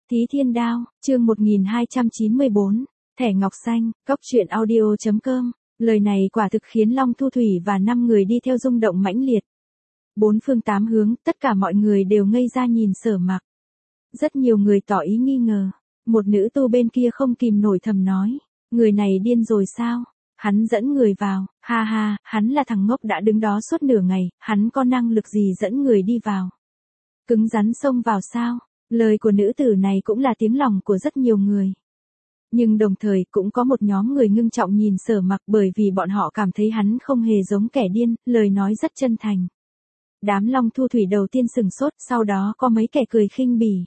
Thí Thiên Đao, chương 1294, thẻ ngọc xanh, cóc truyện audio.com. Lời này quả thực khiến Long Thu Thủy và 5 người đi theo rung động mãnh liệt. Bốn phương tám hướng, tất cả mọi người đều ngây ra nhìn Sở Mặc. Rất nhiều người tỏ ý nghi ngờ. Một nữ tu bên kia không kìm nổi thầm nói, người này điên rồi sao? Hắn dẫn người vào, ha ha, hắn là thằng ngốc đã đứng đó suốt nửa ngày, hắn có năng lực gì dẫn người đi vào? Cứng rắn xông vào sao? Lời của nữ tử này cũng là tiếng lòng của rất nhiều người. Nhưng đồng thời cũng có một nhóm người ngưng trọng nhìn Sở Mặc bởi vì bọn họ cảm thấy hắn không hề giống kẻ điên, lời nói rất chân thành. Đám Long Thu Thủy đầu tiên sừng sốt, sau đó có mấy kẻ cười khinh bỉ.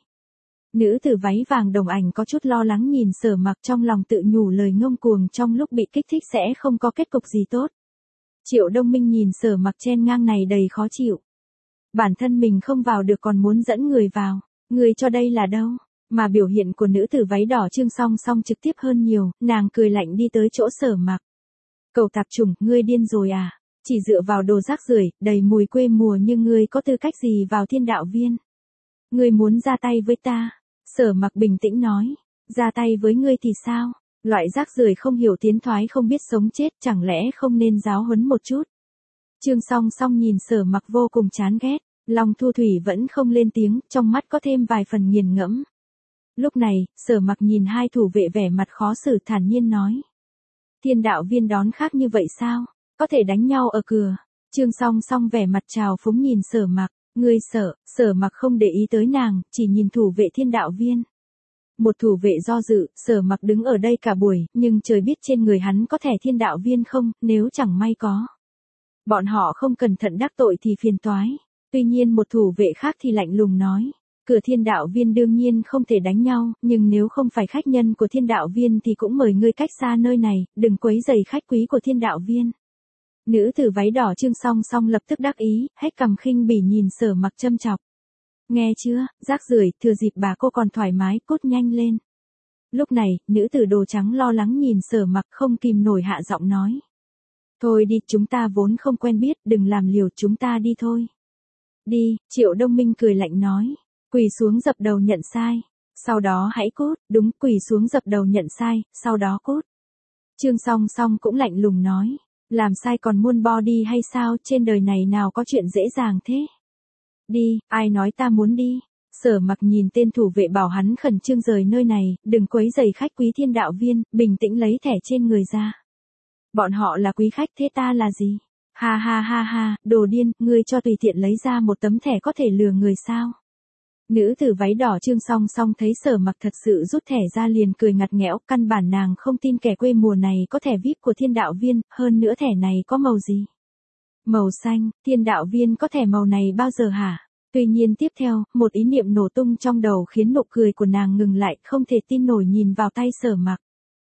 Nữ tử váy vàng đồng ảnh có chút lo lắng nhìn Sở Mặc trong lòng tự nhủ lời ngông cuồng trong lúc bị kích thích sẽ không có kết cục gì tốt. Triệu Đông Minh nhìn Sở Mặc chen ngang này đầy khó chịu. Bản thân mình không vào được còn muốn dẫn người vào, người cho đây là đâu? Mà biểu hiện của nữ tử váy đỏ Trương Song Song trực tiếp hơn nhiều, nàng cười lạnh đi tới chỗ Sở Mặc. Cậu tạp chủng, ngươi điên rồi à? Chỉ dựa vào đồ rác rưởi, đầy mùi quê mùa nhưng ngươi có tư cách gì vào Thiên Đạo Viên? Ngươi muốn ra tay với ta? Sở Mặc bình tĩnh nói, ra tay với ngươi thì sao? Loại rác rưởi không hiểu tiến thoái không biết sống chết, chẳng lẽ không nên giáo huấn một chút? Trương Song Song nhìn Sở Mặc vô cùng chán ghét, Long Thu Thủy vẫn không lên tiếng, trong mắt có thêm vài phần nghiền ngẫm. Lúc này, Sở Mặc nhìn hai thủ vệ vẻ mặt khó xử thản nhiên nói. Thiên Đạo Viên đón khác như vậy sao? Có thể đánh nhau ở cửa. Trương Song Song vẻ mặt trào phúng nhìn Sở Mặc, ngươi sợ? Sở Mặc không để ý tới nàng, chỉ nhìn thủ vệ Thiên Đạo Viên. Một thủ vệ do dự, Sở Mặc đứng ở đây cả buổi, nhưng trời biết trên người hắn có thẻ Thiên Đạo Viên không, nếu chẳng may có. Bọn họ không cẩn thận đắc tội thì phiền toái. Tuy nhiên một thủ vệ khác thì lạnh lùng nói, cửa Thiên Đạo Viên đương nhiên không thể đánh nhau, nhưng nếu không phải khách nhân của Thiên Đạo Viên thì cũng mời ngươi cách xa nơi này, đừng quấy rầy khách quý của Thiên Đạo Viên. Nữ tử váy đỏ Trương Song Song lập tức đắc ý, hét cằm khinh bỉ nhìn Sở Mặc châm chọc. Nghe chưa, rác rưởi, thừa dịp bà cô còn thoải mái, cút nhanh lên. Lúc này, nữ tử đồ trắng lo lắng nhìn Sở Mặc không kìm nổi hạ giọng nói. Thôi đi, chúng ta vốn không quen biết, đừng làm liều, chúng ta đi thôi. Đi, Triệu Đông Minh cười lạnh nói, quỳ xuống dập đầu nhận sai, sau đó hãy cút, đúng, quỳ xuống dập đầu nhận sai, sau đó cút. Trương Song Song cũng lạnh lùng nói, làm sai còn muôn bo đi hay sao, trên đời này nào có chuyện dễ dàng thế. Đi, ai nói ta muốn đi. Sở Mặc nhìn tên thủ vệ bảo hắn khẩn trương rời nơi này, đừng quấy rầy khách quý Thiên Đạo Viên, bình tĩnh lấy thẻ trên người ra. Bọn họ là quý khách thế ta là gì? Ha ha ha ha, đồ điên, ngươi cho tùy tiện lấy ra một tấm thẻ có thể lừa người sao? Nữ tử váy đỏ Trương Song Song thấy Sở Mặc thật sự rút thẻ ra liền cười ngặt nghẽo, căn bản nàng không tin kẻ quê mùa này có thẻ VIP của Thiên Đạo Viên, hơn nữa thẻ này có màu gì? Màu xanh, Thiên Đạo Viên có thẻ màu này bao giờ hả? Tuy nhiên tiếp theo, một ý niệm nổ tung trong đầu khiến nụ cười của nàng ngừng lại, không thể tin nổi nhìn vào tay Sở Mặc.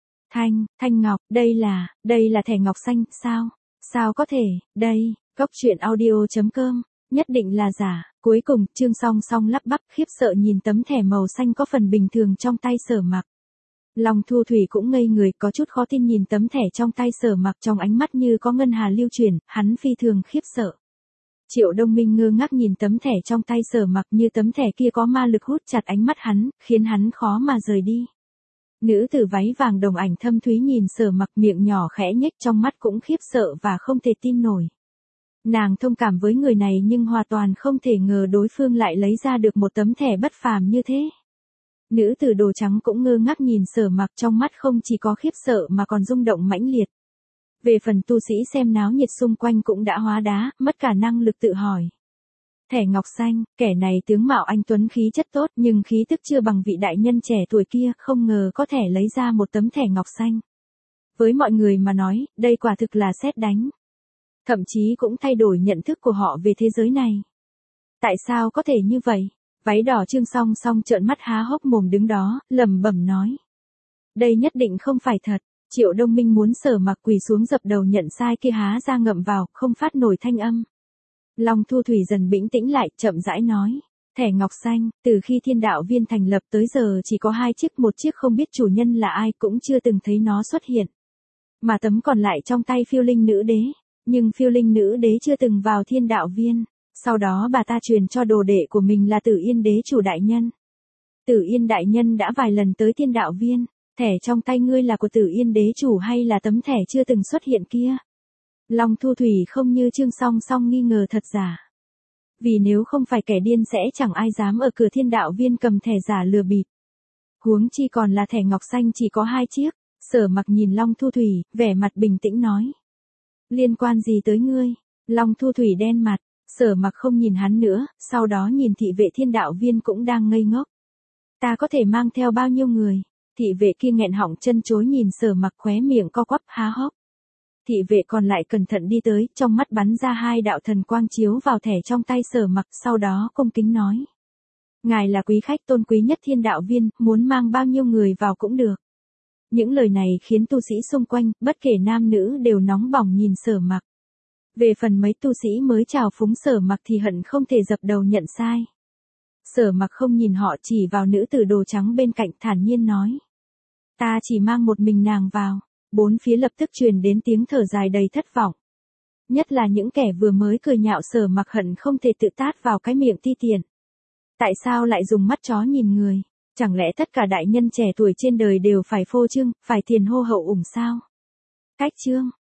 Thanh ngọc, đây là thẻ ngọc xanh, sao? Sao có thể, đây, cóc truyện audio.com, nhất định là giả. Cuối cùng, Trương Song Song lắp bắp khiếp sợ nhìn tấm thẻ màu xanh có phần bình thường trong tay Sở Mặc. Long Thu Thủy cũng ngây người, có chút khó tin nhìn tấm thẻ trong tay Sở Mặc, trong ánh mắt như có ngân hà lưu chuyển, hắn phi thường khiếp sợ. Triệu Đông Minh ngơ ngác nhìn tấm thẻ trong tay Sở Mặc, như tấm thẻ kia có ma lực hút chặt ánh mắt hắn, khiến hắn khó mà rời đi. Nữ tử váy vàng đồng ảnh thâm thúy nhìn Sở Mặc, miệng nhỏ khẽ nhếch, trong mắt cũng khiếp sợ và không thể tin nổi. Nàng thông cảm với người này nhưng hoàn toàn không thể ngờ đối phương lại lấy ra được một tấm thẻ bất phàm như thế. Nữ tử đồ trắng cũng ngơ ngác nhìn Sở Mặc, trong mắt không chỉ có khiếp sợ mà còn rung động mãnh liệt. Về phần tu sĩ xem náo nhiệt xung quanh cũng đã hóa đá, mất cả năng lực tự hỏi. Thẻ ngọc xanh, kẻ này tướng mạo anh tuấn khí chất tốt nhưng khí tức chưa bằng vị đại nhân trẻ tuổi kia, không ngờ có thể lấy ra một tấm thẻ ngọc xanh. Với mọi người mà nói, đây quả thực là sét đánh. Thậm chí cũng thay đổi nhận thức của họ về thế giới này. Tại sao có thể như vậy? Váy đỏ Trương Song Song trợn mắt há hốc mồm đứng đó, lẩm bẩm nói. Đây nhất định không phải thật. Triệu Đông Minh muốn Sở Mặc quỳ xuống dập đầu nhận sai kia há ra ngậm vào, không phát nổi thanh âm. Long Thu Thủy dần bình tĩnh lại, chậm rãi nói. Thẻ ngọc xanh, từ khi Thiên Đạo Viên thành lập tới giờ chỉ có 2 chiếc, một chiếc không biết chủ nhân là ai, cũng chưa từng thấy nó xuất hiện. Mà tấm còn lại trong tay Phiêu Linh Nữ Đế. Nhưng Phiêu Linh Nữ Đế chưa từng vào Thiên Đạo Viên. Sau đó bà ta truyền cho đồ đệ của mình là Tử Yên Đế chủ đại nhân. Tử Yên đại nhân đã vài lần tới Thiên Đạo Viên, thẻ trong tay ngươi là của Tử Yên đế chủ hay là tấm thẻ chưa từng xuất hiện kia? Long Thu Thủy không như Trương Song Song nghi ngờ thật giả. Vì nếu không phải kẻ điên sẽ chẳng ai dám ở cửa Thiên Đạo Viên cầm thẻ giả lừa bịp. Huống chi còn là thẻ ngọc xanh chỉ có 2 chiếc. Sở Mặc nhìn Long Thu Thủy, vẻ mặt bình tĩnh nói. Liên quan gì tới ngươi? Long Thu Thủy đen mặt, Sở Mặc không nhìn hắn nữa, sau đó nhìn thị vệ Thiên Đạo Viên cũng đang ngây ngốc. Ta có thể mang theo bao nhiêu người? Thị vệ kia nghẹn họng chân chối nhìn Sở Mặc, khóe miệng co quắp há hốc. Thị vệ còn lại cẩn thận đi tới, trong mắt bắn ra 2 đạo thần quang chiếu vào thẻ trong tay Sở Mặc, sau đó cung kính nói. Ngài là quý khách tôn quý nhất Thiên Đạo Viên, muốn mang bao nhiêu người vào cũng được. Những lời này khiến tu sĩ xung quanh, bất kể nam nữ đều nóng bỏng nhìn Sở Mặc. Về phần mấy tu sĩ mới chào phúng Sở Mặc thì hận không thể dập đầu nhận sai. Sở Mặc không nhìn họ, chỉ vào nữ tử đồ trắng bên cạnh, thản nhiên nói. Ta chỉ mang một mình nàng vào. Bốn phía lập tức truyền đến tiếng thở dài đầy thất vọng. Nhất là những kẻ vừa mới cười nhạo Sở Mặc hận không thể tự tát vào cái miệng ti tiện. Tại sao lại dùng mắt chó nhìn người? Chẳng lẽ tất cả đại nhân trẻ tuổi trên đời đều phải phô trương, phải tiền hô hậu ủng sao? Cách chương